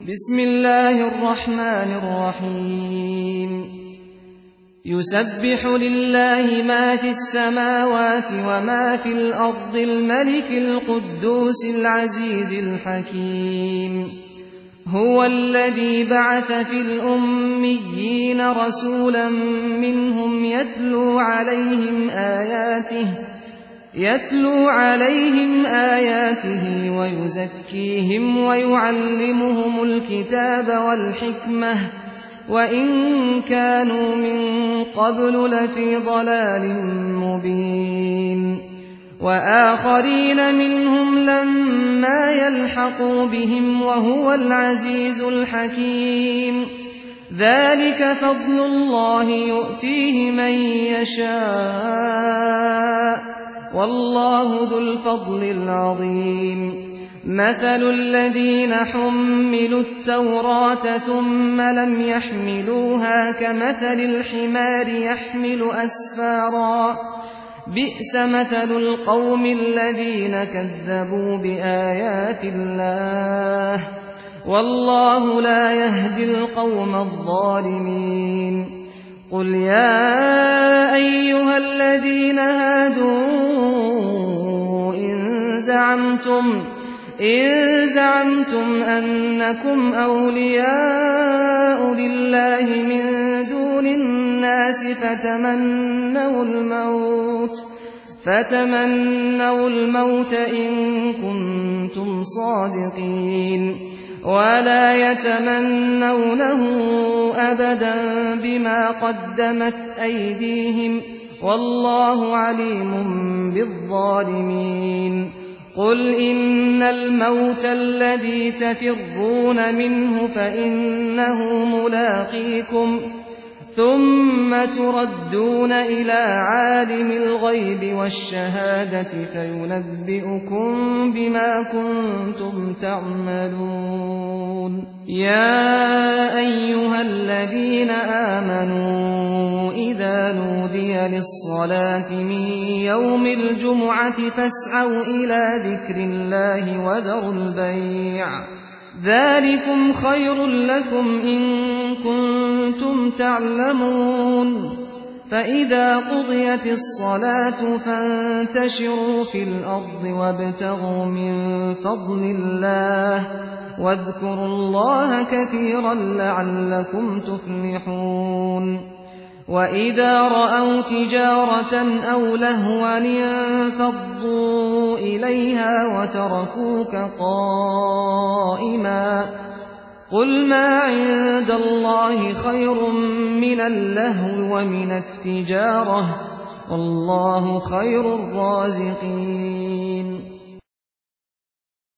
بسم الله الرحمن الرحيم يسبح لله ما في السماوات وما في الأرض الملك القدوس العزيز الحكيم هو الذي بعث في الأميين رسولا منهم يتلو عليهم آياته ويزكيهم ويعلمهم الكتاب والحكمة وإن كانوا من قبل لفي ضلال مبين وآخرين منهم لما يلحقوا بهم وهو العزيز الحكيم ذلك فضل الله يؤتيه من يشاء والله ذو الفضل العظيم مثل الذين حملوا التوراة ثم لم يحملوها كمثل الحمار يحمل أسفارا بئس مثل القوم الذين كذبوا بآيات الله والله لا يهدي القوم الظالمين قل يا أيها الذين هادوا إن زعمتم أنكم أولياء لله من دون الناس فتمنوا الموت إن كنتم صادقين ولا يتمنونه أبدا بما قدمت أيديهم والله عليم بالظالمين قل إن الموت الذي تفرون منه فإنه ملاقيكم ثم تردون إلى عالم الغيب والشهادة فينبئكم بما كنتم تعملون يا أيها الذين آمنوا إذا نودي للصلاة من يوم الجمعة فاسعوا إلى ذكر الله وذروا البيع ذلكم خير لكم إن كنتم تعلمون فإذا قضيت الصلاة فانتشروا في الأرض وابتغوا من فضل الله واذكروا الله كثيرا لعلكم تفلحون وإذا رأوا تجارة أو لهوا انفضوا إليها وتركوك قائما قل ما عند الله خير من اللهو ومن التجارة والله خير الرازقين